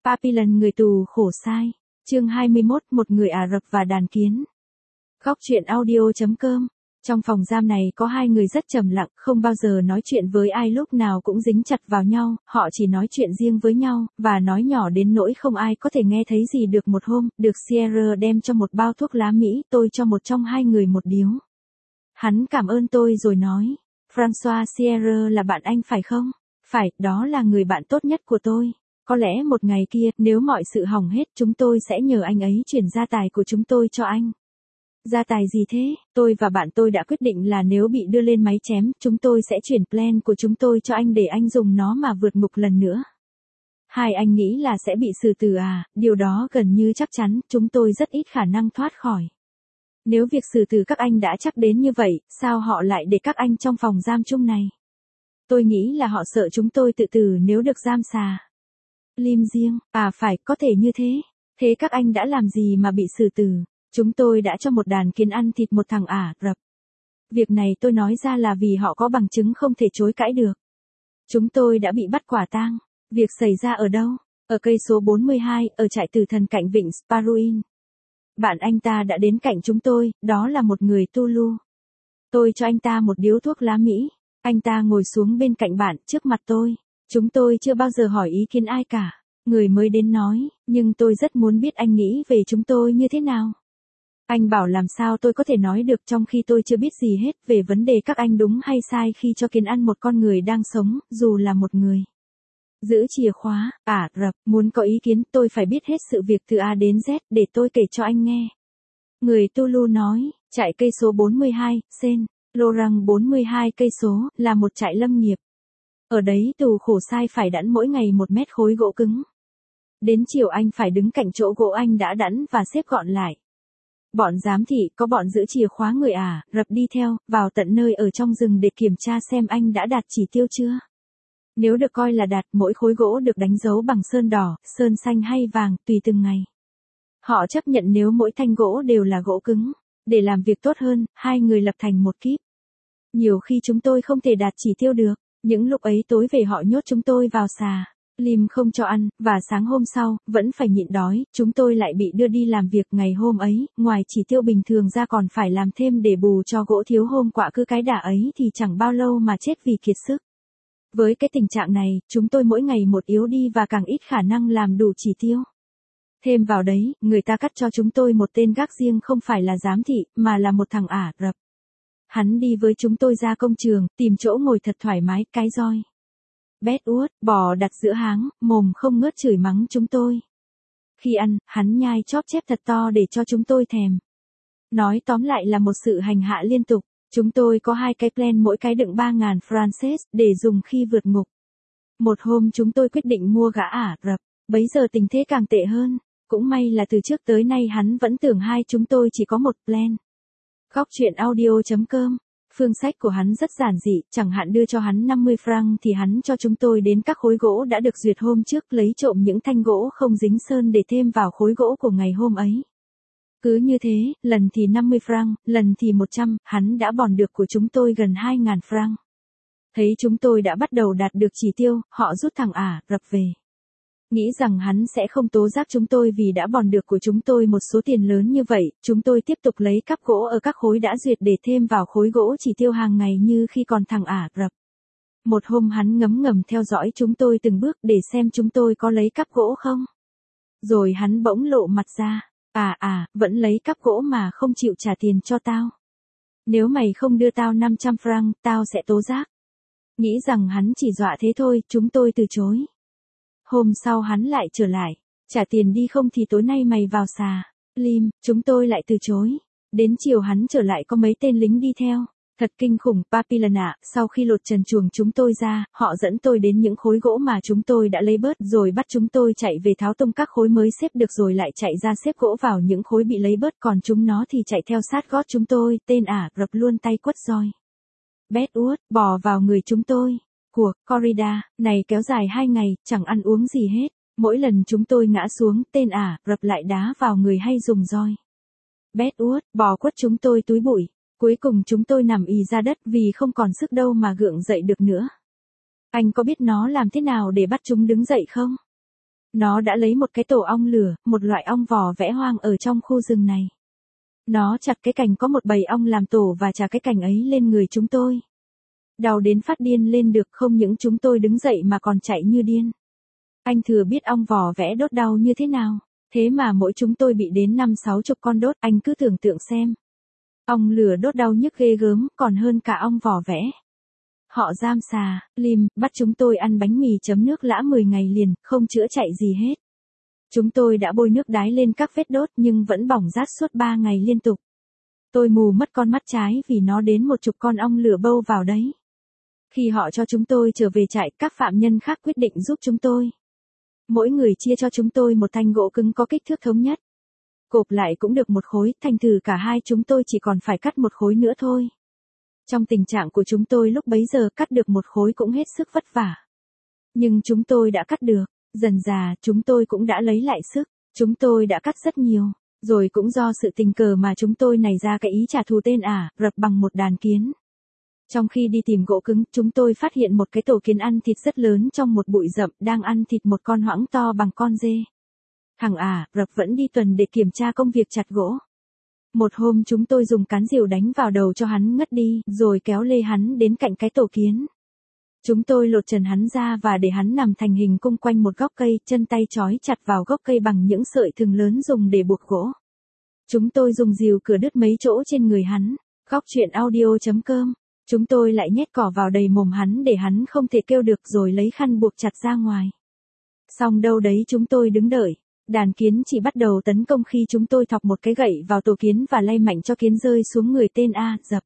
Papillon người tù khổ sai. Chương 21, một người Ả Rập và đàn kiến. Góc truyện audio.com. Trong phòng giam này có hai người rất trầm lặng, không bao giờ nói chuyện với ai, lúc nào cũng dính chặt vào nhau, họ chỉ nói chuyện riêng với nhau, và nói nhỏ đến nỗi không ai có thể nghe thấy gì được. Một hôm, được Sierra đem cho một bao thuốc lá Mỹ, tôi cho một trong hai người một điếu. Hắn cảm ơn tôi rồi nói, François Sierra là bạn anh phải không? Phải, đó là người bạn tốt nhất của tôi. Có lẽ một ngày kia, nếu mọi sự hỏng hết, chúng tôi sẽ nhờ anh ấy chuyển gia tài của chúng tôi cho anh. Gia tài gì thế? Tôi và bạn tôi đã quyết định là nếu bị đưa lên máy chém, chúng tôi sẽ chuyển plan của chúng tôi cho anh để anh dùng nó mà vượt ngục lần nữa. Hai anh nghĩ là sẽ bị xử tử à? Điều đó gần như chắc chắn, chúng tôi rất ít khả năng thoát khỏi. Nếu việc xử tử các anh đã chắc đến như vậy, sao họ lại để các anh trong phòng giam chung này? Tôi nghĩ là họ sợ chúng tôi tự tử nếu được giam xà. Lim riêng, phải, có thể như thế. Thế các anh đã làm gì mà bị xử tử? Chúng tôi đã cho một đàn kiến ăn thịt một thằng Ả Rập. Việc này tôi nói ra là vì họ có bằng chứng không thể chối cãi được. Chúng tôi đã bị bắt quả tang. Việc xảy ra ở đâu? Ở cây số 42, ở trại tử thần cạnh vịnh Sparuin. Bạn anh ta đã đến cạnh chúng tôi, đó là một người Tulu. Tôi cho anh ta một điếu thuốc lá Mỹ. Anh ta ngồi xuống bên cạnh bạn, trước mặt tôi. Chúng tôi chưa bao giờ hỏi ý kiến ai cả. Người mới đến nói, nhưng tôi rất muốn biết anh nghĩ về chúng tôi như thế nào. Anh bảo làm sao tôi có thể nói được trong khi tôi chưa biết gì hết về vấn đề các anh đúng hay sai khi cho kiến ăn một con người đang sống, dù là một người. Giữ chìa khóa, Ả Rập, muốn có ý kiến tôi phải biết hết sự việc từ A đến Z để tôi kể cho anh nghe. Người Tulu nói, trại cây số 42, Sen, Lorang 42 cây số, là một trại lâm nghiệp. Ở đấy tù khổ sai phải đẵn mỗi ngày 1 mét khối gỗ cứng. Đến chiều anh phải đứng cạnh chỗ gỗ anh đã đẵn và xếp gọn lại. Bọn giám thị, có bọn giữ chìa khóa người Ả Rập đi theo, vào tận nơi ở trong rừng để kiểm tra xem anh đã đạt chỉ tiêu chưa. Nếu được coi là đạt, mỗi khối gỗ được đánh dấu bằng sơn đỏ, sơn xanh hay vàng, tùy từng ngày. Họ chấp nhận nếu mỗi thanh gỗ đều là gỗ cứng. Để làm việc tốt hơn, hai người lập thành một kíp. Nhiều khi chúng tôi không thể đạt chỉ tiêu được. Những lúc ấy tối về họ nhốt chúng tôi vào xà. Lim không cho ăn, và sáng hôm sau, vẫn phải nhịn đói, chúng tôi lại bị đưa đi làm việc. Ngày hôm ấy, ngoài chỉ tiêu bình thường ra còn phải làm thêm để bù cho gỗ thiếu hôm quạ, cứ cái đà ấy thì chẳng bao lâu mà chết vì kiệt sức. Với cái tình trạng này, chúng tôi mỗi ngày một yếu đi và càng ít khả năng làm đủ chỉ tiêu. Thêm vào đấy, người ta cắt cho chúng tôi một tên gác riêng, không phải là giám thị, mà là một thằng Ả Rập. Hắn đi với chúng tôi ra công trường, tìm chỗ ngồi thật thoải mái, cái roi. Bét uốt, bò đặt giữa háng, mồm không ngớt chửi mắng chúng tôi. Khi ăn, hắn nhai chóp chép thật to để cho chúng tôi thèm. Nói tóm lại là một sự hành hạ liên tục. Chúng tôi có 2 cái plan, mỗi cái đựng 3.000 francs, để dùng khi vượt ngục. Một hôm chúng tôi quyết định mua gã Ả Rập, bấy giờ tình thế càng tệ hơn. Cũng may là từ trước tới nay hắn vẫn tưởng hai chúng tôi chỉ có một plan. Góc truyện audio.com. Phương sách của hắn rất giản dị, chẳng hạn đưa cho hắn 50 franc thì hắn cho chúng tôi đến các khối gỗ đã được duyệt hôm trước, lấy trộm những thanh gỗ không dính sơn để thêm vào khối gỗ của ngày hôm ấy. Cứ như thế, lần thì 50 franc, lần thì 100, hắn đã bòn được của chúng tôi gần 2.000 franc. Thấy chúng tôi đã bắt đầu đạt được chỉ tiêu, họ rút thằng Ả Rập về. Nghĩ rằng hắn sẽ không tố giác chúng tôi vì đã bòn được của chúng tôi một số tiền lớn như vậy, chúng tôi tiếp tục lấy cắp gỗ ở các khối đã duyệt để thêm vào khối gỗ chỉ tiêu hàng ngày như khi còn thằng Ả Rập. Một hôm hắn ngấm ngầm theo dõi chúng tôi từng bước để xem chúng tôi có lấy cắp gỗ không. Rồi hắn bỗng lộ mặt ra, vẫn lấy cắp gỗ mà không chịu trả tiền cho tao. Nếu mày không đưa tao 500 franc, tao sẽ tố giác. Nghĩ rằng hắn chỉ dọa thế thôi, chúng tôi từ chối. Hôm sau hắn lại trở lại, trả tiền đi không thì tối nay mày vào xà. Lim, chúng tôi lại từ chối. Đến chiều hắn trở lại có mấy tên lính đi theo. Thật kinh khủng, Papillon ạ, sau khi lột trần chuồng chúng tôi ra, họ dẫn tôi đến những khối gỗ mà chúng tôi đã lấy bớt, rồi bắt chúng tôi chạy về tháo tung các khối mới xếp được, rồi lại chạy ra xếp gỗ vào những khối bị lấy bớt, còn chúng nó thì chạy theo sát gót chúng tôi. Tên Ả Rập luôn tay quất roi. Bét uốt, bò vào người chúng tôi. Cuộc corrida này kéo dài 2 ngày, chẳng ăn uống gì hết. Mỗi lần chúng tôi ngã xuống, tên Ả Rập lại đá vào người hay dùng roi. Bét uốt, bò quất chúng tôi túi bụi. Cuối cùng chúng tôi nằm ì ra đất vì không còn sức đâu mà gượng dậy được nữa. Anh có biết nó làm thế nào để bắt chúng đứng dậy không? Nó đã lấy một cái tổ ong lửa, một loại ong vỏ vẽ hoang ở trong khu rừng này. Nó chặt cái cành có một bầy ong làm tổ và trả cái cành ấy lên người chúng tôi. Đau đến phát điên lên được, không những chúng tôi đứng dậy mà còn chạy như điên. Anh thừa biết ong vỏ vẽ đốt đau như thế nào, thế mà mỗi chúng tôi bị đến 5-60 con đốt, anh cứ tưởng tượng xem. Ong lửa đốt đau nhức ghê gớm, còn hơn cả ong vỏ vẽ. Họ giam xà, lim, bắt chúng tôi ăn bánh mì chấm nước lã 10 ngày liền, không chữa chạy gì hết. Chúng tôi đã bôi nước đái lên các vết đốt nhưng vẫn bỏng rát suốt 3 ngày liên tục. Tôi mù mất con mắt trái vì nó đến 10 con ong lửa bâu vào đấy. Khi họ cho chúng tôi trở về trại, các phạm nhân khác quyết định giúp chúng tôi. Mỗi người chia cho chúng tôi một thanh gỗ cứng có kích thước thống nhất. Cộp lại cũng được một khối, thành thử cả hai chúng tôi chỉ còn phải cắt một khối nữa thôi. Trong tình trạng của chúng tôi lúc bấy giờ cắt được một khối cũng hết sức vất vả. Nhưng chúng tôi đã cắt được, dần dà chúng tôi cũng đã lấy lại sức, chúng tôi đã cắt rất nhiều, rồi cũng do sự tình cờ mà chúng tôi nảy ra cái ý trả thù tên Ả Rập bằng một đàn kiến. Trong khi đi tìm gỗ cứng, chúng tôi phát hiện một cái tổ kiến ăn thịt rất lớn trong một bụi rậm đang ăn thịt một con hoãng to bằng con dê. Thằng Ả Rập vẫn đi tuần để kiểm tra công việc chặt gỗ. Một hôm chúng tôi dùng cán rìu đánh vào đầu cho hắn ngất đi, rồi kéo lê hắn đến cạnh cái tổ kiến. Chúng tôi lột trần hắn ra và để hắn nằm thành hình cung quanh một gốc cây, chân tay trói chặt vào gốc cây bằng những sợi thừng lớn dùng để buộc gỗ. Chúng tôi dùng rìu cưa đứt mấy chỗ trên người hắn. Góc truyện audio.com. Chúng tôi lại nhét cỏ vào đầy mồm hắn để hắn không thể kêu được rồi lấy khăn buộc chặt ra ngoài. Xong đâu đấy chúng tôi đứng đợi. Đàn kiến chỉ bắt đầu tấn công khi chúng tôi thọc một cái gậy vào tổ kiến và lay mạnh cho kiến rơi xuống người tên Ả Rập.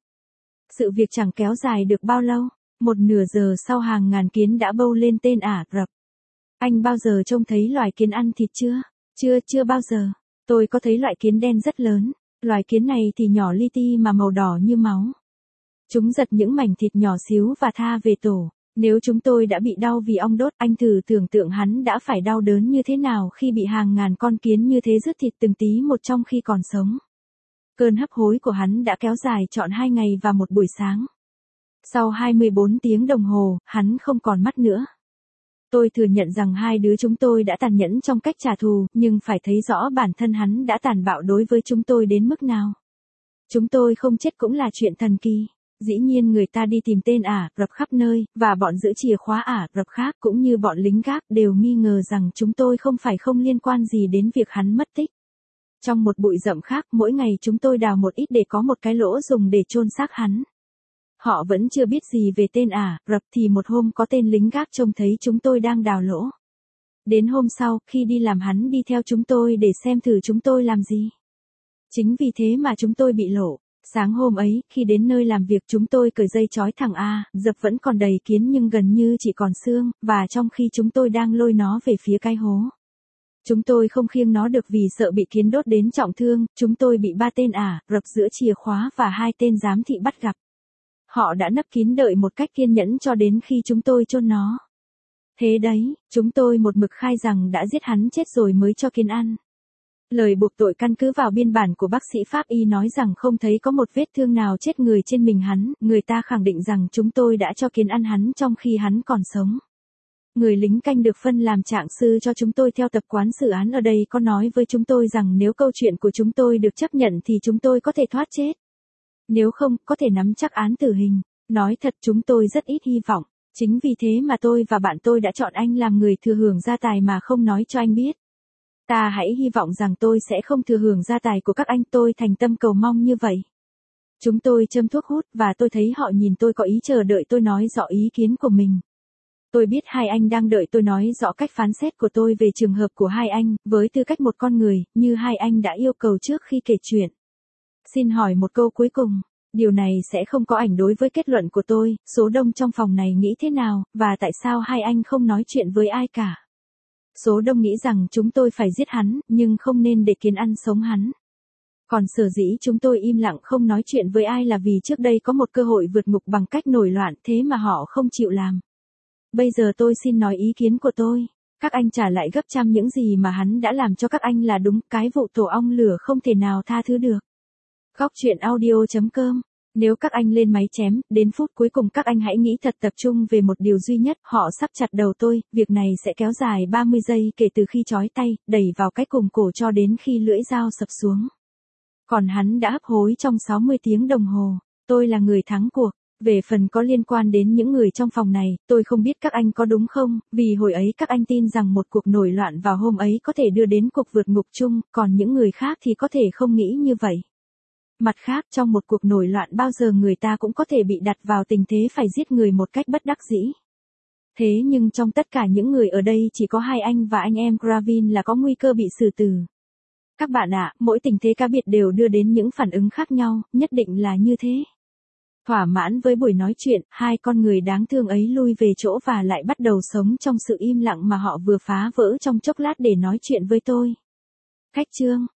Sự việc chẳng kéo dài được bao lâu, một nửa giờ sau hàng ngàn kiến đã bâu lên tên Ả Rập. Anh bao giờ trông thấy loài kiến ăn thịt chưa? Chưa bao giờ. Tôi có thấy loại kiến đen rất lớn, loài kiến này thì nhỏ li ti mà màu đỏ như máu. Chúng giật những mảnh thịt nhỏ xíu và tha về tổ. Nếu chúng tôi đã bị đau vì ong đốt, anh thử tưởng tượng hắn đã phải đau đớn như thế nào khi bị hàng ngàn con kiến như thế rứt thịt từng tí một trong khi còn sống. Cơn hấp hối của hắn đã kéo dài trọn 2 ngày và một buổi sáng. Sau 24 tiếng đồng hồ, hắn không còn mắt nữa. Tôi thừa nhận rằng hai đứa chúng tôi đã tàn nhẫn trong cách trả thù, nhưng phải thấy rõ bản thân hắn đã tàn bạo đối với chúng tôi đến mức nào. Chúng tôi không chết cũng là chuyện thần kỳ. Dĩ nhiên người ta đi tìm tên Ả Rập khắp nơi, và bọn giữ chìa khóa Ả Rập khác cũng như bọn lính gác đều nghi ngờ rằng chúng tôi không liên quan gì đến việc hắn mất tích. Trong một bụi rậm khác, mỗi ngày chúng tôi đào một ít để có một cái lỗ dùng để chôn xác hắn. Họ vẫn chưa biết gì về tên Ả Rập thì một hôm có tên lính gác trông thấy chúng tôi đang đào lỗ. Đến hôm sau, khi đi làm hắn đi theo chúng tôi để xem thử chúng tôi làm gì. Chính vì thế mà chúng tôi bị lộ. Sáng hôm ấy, khi đến nơi làm việc chúng tôi cởi dây trói thằng Ả Rập vẫn còn đầy kiến nhưng gần như chỉ còn xương, và trong khi chúng tôi đang lôi nó về phía cái hố. Chúng tôi không khiêng nó được vì sợ bị kiến đốt đến trọng thương, chúng tôi bị 3 tên Ả Rập giữa chìa khóa và 2 tên giám thị bắt gặp. Họ đã nấp kín đợi một cách kiên nhẫn cho đến khi chúng tôi chôn nó. Thế đấy, chúng tôi một mực khai rằng đã giết hắn chết rồi mới cho kiến ăn. Lời buộc tội căn cứ vào biên bản của bác sĩ pháp y nói rằng không thấy có một vết thương nào chết người trên mình hắn, người ta khẳng định rằng chúng tôi đã cho kiến ăn hắn trong khi hắn còn sống. Người lính canh được phân làm trạng sư cho chúng tôi theo tập quán xử án ở đây có nói với chúng tôi rằng nếu câu chuyện của chúng tôi được chấp nhận thì chúng tôi có thể thoát chết. Nếu không, có thể nắm chắc án tử hình. Nói thật chúng tôi rất ít hy vọng. Chính vì thế mà tôi và bạn tôi đã chọn anh làm người thừa hưởng gia tài mà không nói cho anh biết. Ta hãy hy vọng rằng tôi sẽ không thừa hưởng gia tài của các anh, tôi thành tâm cầu mong như vậy. Chúng tôi châm thuốc hút và tôi thấy họ nhìn tôi có ý chờ đợi tôi nói rõ ý kiến của mình. Tôi biết hai anh đang đợi tôi nói rõ cách phán xét của tôi về trường hợp của hai anh, với tư cách một con người, như hai anh đã yêu cầu trước khi kể chuyện. Xin hỏi một câu cuối cùng, điều này sẽ không có ảnh đối với kết luận của tôi, số đông trong phòng này nghĩ thế nào, và tại sao hai anh không nói chuyện với ai cả? Số đông nghĩ rằng chúng tôi phải giết hắn, nhưng không nên để kiến ăn sống hắn. Còn sở dĩ chúng tôi im lặng không nói chuyện với ai là vì trước đây có một cơ hội vượt ngục bằng cách nổi loạn thế mà họ không chịu làm. Bây giờ tôi xin nói ý kiến của tôi. Các anh trả lại gấp trăm những gì mà hắn đã làm cho các anh là đúng, cái vụ tổ ong lửa không thể nào tha thứ được. Góc truyện audio.com Nếu các anh lên máy chém, đến phút cuối cùng các anh hãy nghĩ thật tập trung về một điều duy nhất, họ sắp chặt đầu tôi, việc này sẽ kéo dài 30 giây kể từ khi chói tay, đẩy vào cái cùng cổ cho đến khi lưỡi dao sập xuống. Còn hắn đã hấp hối trong 60 tiếng đồng hồ, tôi là người thắng cuộc. Về phần có liên quan đến những người trong phòng này, tôi không biết các anh có đúng không, vì hồi ấy các anh tin rằng một cuộc nổi loạn vào hôm ấy có thể đưa đến cuộc vượt ngục chung, còn những người khác thì có thể không nghĩ như vậy. Mặt khác, trong một cuộc nổi loạn bao giờ người ta cũng có thể bị đặt vào tình thế phải giết người một cách bất đắc dĩ. Thế nhưng trong tất cả những người ở đây chỉ có hai anh và anh em Gravin là có nguy cơ bị xử tử. Các bạn ạ, mỗi tình thế cá biệt đều đưa đến những phản ứng khác nhau, nhất định là như thế. Thỏa mãn với buổi nói chuyện, hai con người đáng thương ấy lui về chỗ và lại bắt đầu sống trong sự im lặng mà họ vừa phá vỡ trong chốc lát để nói chuyện với tôi. Khách chương